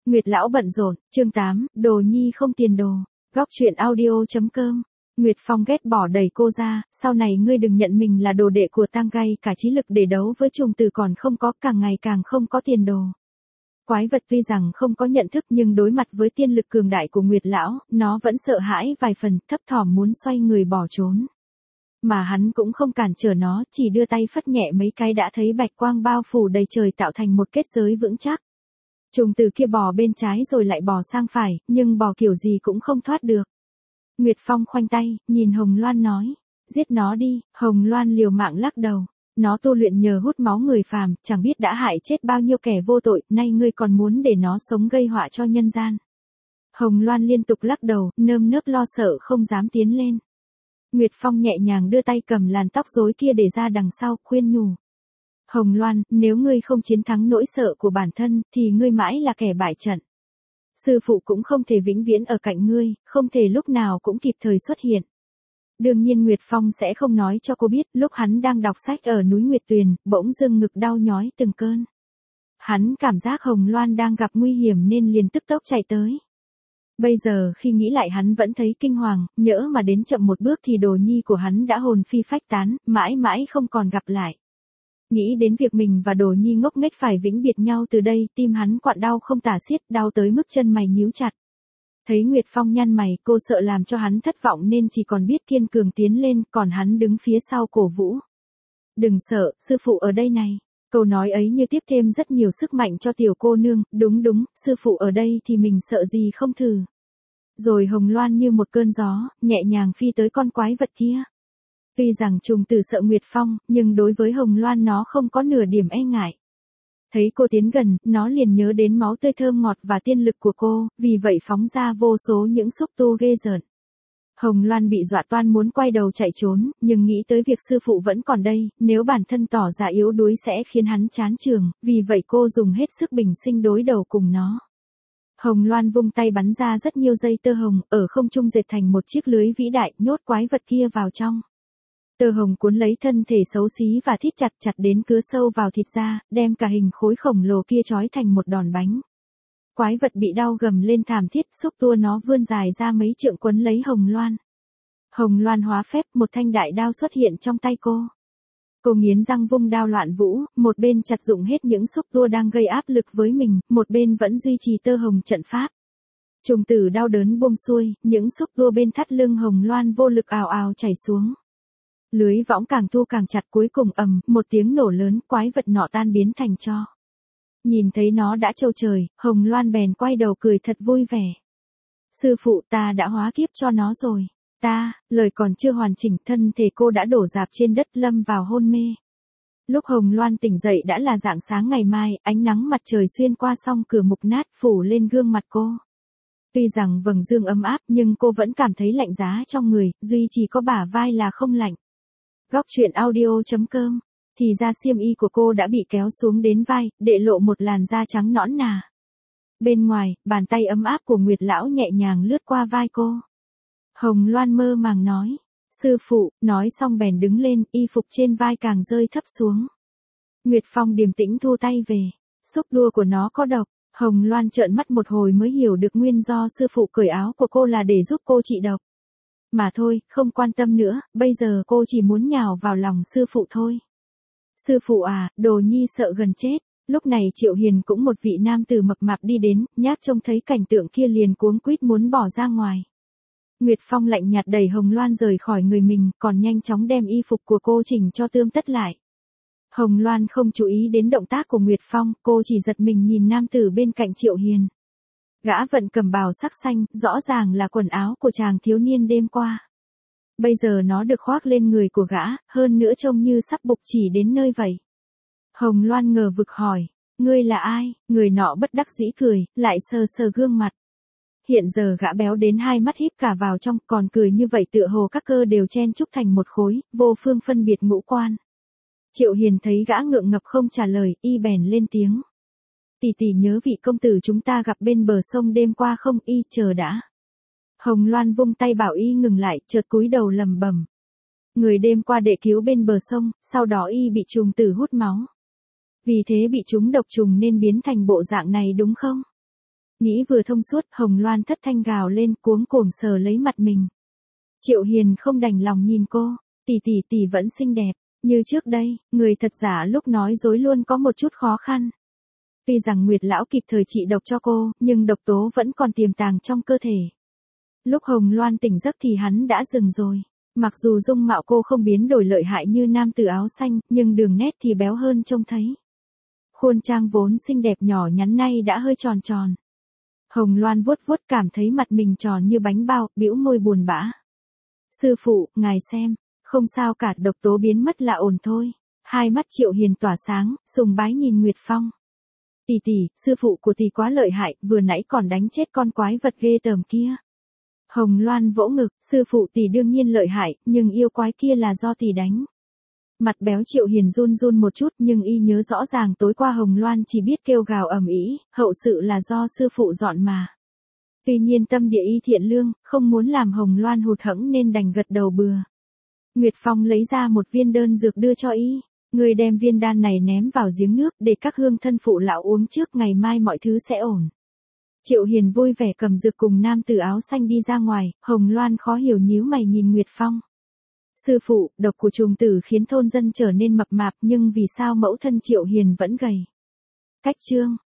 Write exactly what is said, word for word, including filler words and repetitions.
Nguyệt lão bận rộn, chương tám, đồ nhi không tiền đồ. Góc truyện audio.com. Nguyệt Phong ghét bỏ đẩy cô ra, sau này ngươi đừng nhận mình là đồ đệ của Tang Gai, cả trí lực để đấu với trùng tử còn không có, càng ngày càng không có tiền đồ. Quái vật tuy rằng không có nhận thức nhưng đối mặt với tiên lực cường đại của Nguyệt lão, nó vẫn sợ hãi vài phần, thấp thỏm muốn xoay người bỏ trốn. Mà hắn cũng không cản trở nó, chỉ đưa tay phất nhẹ mấy cái đã thấy bạch quang bao phủ đầy trời tạo thành một kết giới vững chắc. Trùng tử kia bò bên trái rồi lại bò sang phải, nhưng bò kiểu gì cũng không thoát được. Nguyệt Phong khoanh tay, nhìn Hồng Loan nói, giết nó đi. Hồng Loan liều mạng lắc đầu, nó tu luyện nhờ hút máu người phàm, chẳng biết đã hại chết bao nhiêu kẻ vô tội, nay ngươi còn muốn để nó sống gây họa cho nhân gian. Hồng Loan liên tục lắc đầu, nơm nớp lo sợ không dám tiến lên. Nguyệt Phong nhẹ nhàng đưa tay cầm làn tóc rối kia để ra đằng sau, khuyên nhủ. Hồng Loan, nếu ngươi không chiến thắng nỗi sợ của bản thân, thì ngươi mãi là kẻ bại trận. Sư phụ cũng không thể vĩnh viễn ở cạnh ngươi, không thể lúc nào cũng kịp thời xuất hiện. Đương nhiên Nguyệt Phong sẽ không nói cho cô biết, lúc hắn đang đọc sách ở núi Nguyệt Tuyền, bỗng dưng ngực đau nhói từng cơn. Hắn cảm giác Hồng Loan đang gặp nguy hiểm nên liền tức tốc chạy tới. Bây giờ khi nghĩ lại hắn vẫn thấy kinh hoàng, nhỡ mà đến chậm một bước thì đồ nhi của hắn đã hồn phi phách tán, mãi mãi không còn gặp lại. Nghĩ đến việc mình và đồ nhi ngốc nghếch phải vĩnh biệt nhau từ đây, tim hắn quặn đau không tả xiết, đau tới mức chân mày nhíu chặt. Thấy Nguyệt Phong nhăn mày, cô sợ làm cho hắn thất vọng nên chỉ còn biết kiên cường tiến lên, còn hắn đứng phía sau cổ vũ. Đừng sợ, sư phụ ở đây này. Câu nói ấy như tiếp thêm rất nhiều sức mạnh cho tiểu cô nương, đúng đúng, sư phụ ở đây thì mình sợ gì không thử. Rồi Hồng Loan như một cơn gió, nhẹ nhàng phi tới con quái vật kia. Tuy rằng trùng tử sợ Nguyệt Phong, nhưng đối với Hồng Loan nó không có nửa điểm e ngại. Thấy cô tiến gần, nó liền nhớ đến máu tươi thơm ngọt và tiên lực của cô, vì vậy phóng ra vô số những xúc tu ghê rợn. Hồng Loan bị dọa toan muốn quay đầu chạy trốn, nhưng nghĩ tới việc sư phụ vẫn còn đây, nếu bản thân tỏ ra yếu đuối sẽ khiến hắn chán trường, vì vậy cô dùng hết sức bình sinh đối đầu cùng nó. Hồng Loan vung tay bắn ra rất nhiều dây tơ hồng, ở không trung dệt thành một chiếc lưới vĩ đại, nhốt quái vật kia vào trong. Tơ hồng cuốn lấy thân thể xấu xí và thít chặt chặt đến cứa sâu vào thịt da, đem cả hình khối khổng lồ kia trói thành một đòn bánh. Quái vật bị đau gầm lên thảm thiết, xúc tua nó vươn dài ra mấy trượng quấn lấy Hồng Loan. Hồng Loan hóa phép, một thanh đại đao xuất hiện trong tay cô. Cô nghiến răng vung đao loạn vũ, một bên chặt dụng hết những xúc tua đang gây áp lực với mình, một bên vẫn duy trì tơ hồng trận pháp. Trùng tử đau đớn buông xuôi, những xúc tua bên thắt lưng Hồng Loan vô lực ào ào chảy xuống. Lưới võng càng thu càng chặt, cuối cùng ầm, một tiếng nổ lớn, quái vật nọ tan biến thành tro. Nhìn thấy nó đã trâu trời, Hồng Loan bèn quay đầu cười thật vui vẻ. Sư phụ, ta đã hóa kiếp cho nó rồi. Ta, lời còn chưa hoàn chỉnh, thân thể cô đã đổ rạp trên đất lâm vào hôn mê. Lúc Hồng Loan tỉnh dậy đã là rạng sáng ngày mai, ánh nắng mặt trời xuyên qua song cửa mục nát phủ lên gương mặt cô. Tuy rằng vầng dương ấm áp nhưng cô vẫn cảm thấy lạnh giá trong người, duy chỉ có bả vai là không lạnh. Góc truyện audio.com. Thì ra xiêm y của cô đã bị kéo xuống đến vai, để lộ một làn da trắng nõn nà. Bên ngoài, bàn tay ấm áp của Nguyệt lão nhẹ nhàng lướt qua vai cô. Hồng Loan mơ màng nói, sư phụ, nói xong bèn đứng lên, y phục trên vai càng rơi thấp xuống. Nguyệt Phong điềm tĩnh thu tay về, xúc tua của nó có độc. Hồng Loan trợn mắt một hồi mới hiểu được nguyên do sư phụ cởi áo của cô là để giúp cô trị độc. Mà thôi, không quan tâm nữa, bây giờ cô chỉ muốn nhào vào lòng sư phụ thôi. Sư phụ à, đồ nhi sợ gần chết. Lúc này Triệu Hiền cũng một vị nam tử mập mạp đi đến, nhác trông thấy cảnh tượng kia liền cuống quýt muốn bỏ ra ngoài. Nguyệt Phong lạnh nhạt đẩy Hồng Loan rời khỏi người mình, còn nhanh chóng đem y phục của cô chỉnh cho tươm tất lại. Hồng Loan không chú ý đến động tác của Nguyệt Phong, cô chỉ giật mình nhìn nam tử bên cạnh Triệu Hiền. Gã vận cầm bào sắc xanh, rõ ràng là quần áo của chàng thiếu niên đêm qua. Bây giờ nó được khoác lên người của gã, hơn nữa trông như sắp bục chỉ đến nơi vậy. Hồng Loan ngờ vực hỏi, ngươi là ai? Người nọ bất đắc dĩ cười, lại sờ sờ gương mặt. Hiện giờ gã béo đến hai mắt híp cả vào trong, còn cười như vậy tựa hồ các cơ đều chen chúc thành một khối, vô phương phân biệt ngũ quan. Triệu Hiền thấy gã ngượng ngập không trả lời, y bèn lên tiếng. Tỷ tỷ nhớ vị công tử chúng ta gặp bên bờ sông đêm qua không? Y chờ đã. Hồng Loan vung tay bảo y ngừng lại, chợt cúi đầu lầm bầm. Người đêm qua đệ cứu bên bờ sông, sau đó y bị trùng tử hút máu. Vì thế bị trúng độc trùng nên biến thành bộ dạng này đúng không? Nghĩ vừa thông suốt, Hồng Loan thất thanh gào lên, cuống cuồng sờ lấy mặt mình. Triệu Hiền không đành lòng nhìn cô, tỷ tỷ tỷ vẫn xinh đẹp, như trước đây, người thật giả lúc nói dối luôn có một chút khó khăn. Tuy rằng Nguyệt lão kịp thời trị độc cho cô, nhưng độc tố vẫn còn tiềm tàng trong cơ thể. Lúc Hồng Loan tỉnh giấc thì hắn đã dừng rồi. Mặc dù dung mạo cô không biến đổi lợi hại như nam tử áo xanh, nhưng đường nét thì béo hơn trông thấy. Khuôn trang vốn xinh đẹp nhỏ nhắn nay đã hơi tròn tròn. Hồng Loan vuốt vuốt cảm thấy mặt mình tròn như bánh bao, bĩu môi buồn bã. Sư phụ, ngài xem, không sao cả, độc tố biến mất là ổn thôi. Hai mắt Triệu Hiền tỏa sáng, sùng bái nhìn Nguyệt Phong. Tỷ tỷ, sư phụ của tỷ quá lợi hại, vừa nãy còn đánh chết con quái vật ghê tởm kia. Hồng Loan vỗ ngực, sư phụ tỷ đương nhiên lợi hại, nhưng yêu quái kia là do tỷ đánh. Mặt béo Triệu Hiền run run một chút, nhưng y nhớ rõ ràng tối qua Hồng Loan chỉ biết kêu gào ầm ĩ, hậu sự là do sư phụ dọn mà. Tuy nhiên tâm địa y thiện lương, không muốn làm Hồng Loan hụt hẫng nên đành gật đầu bừa. Nguyệt Phong lấy ra một viên đơn dược đưa cho y. Người đem viên đan này ném vào giếng nước để các hương thân phụ lão uống trước, ngày mai mọi thứ sẽ ổn. Triệu Hiền vui vẻ cầm dược cùng nam tử áo xanh đi ra ngoài, Hồng Loan khó hiểu nhíu mày nhìn Nguyệt Phong. Sư phụ, độc của trùng tử khiến thôn dân trở nên mập mạp, nhưng vì sao mẫu thân Triệu Hiền vẫn gầy? Cách chương